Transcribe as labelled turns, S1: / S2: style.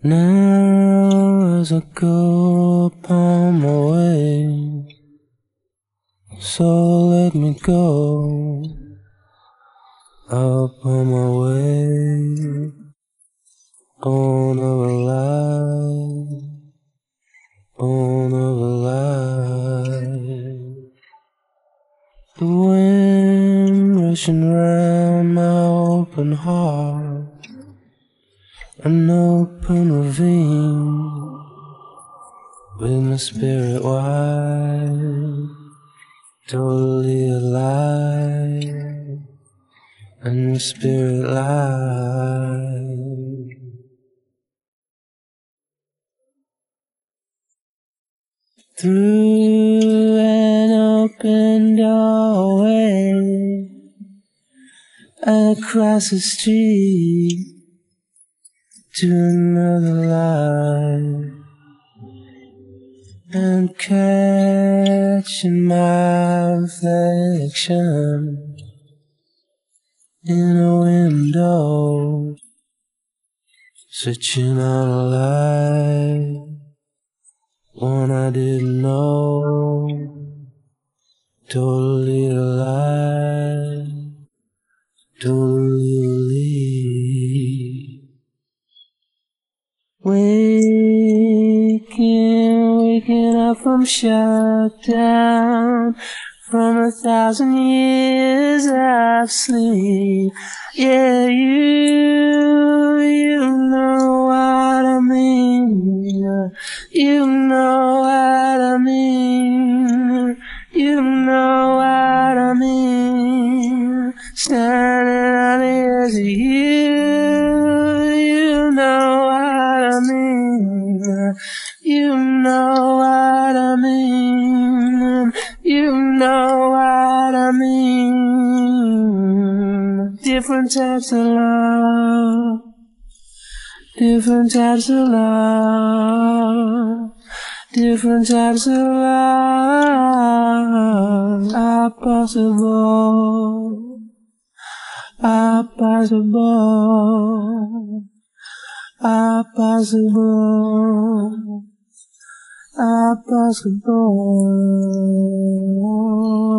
S1: Now as I go upon my way, so let me go upon my way, born of a lie, born of a lie. The wind rushing round my open heart, an open ravine, with my spirit wide, totally alive, and my spirit light. Through an open doorway, across the street, to another life, and catching my reflection in a window, searching out a life, one I didn't know, totally alive, totally relieved. Waking up from shutdown, from 1,000 years of sleep. Yeah, you know what I mean. You know what I mean. You know what I mean. Standing on the edge of you know what I mean. You know what I mean. You know what I mean. Different types of love. Different types of love. Different types of love are possible. Are possible. Are possible. Are possible.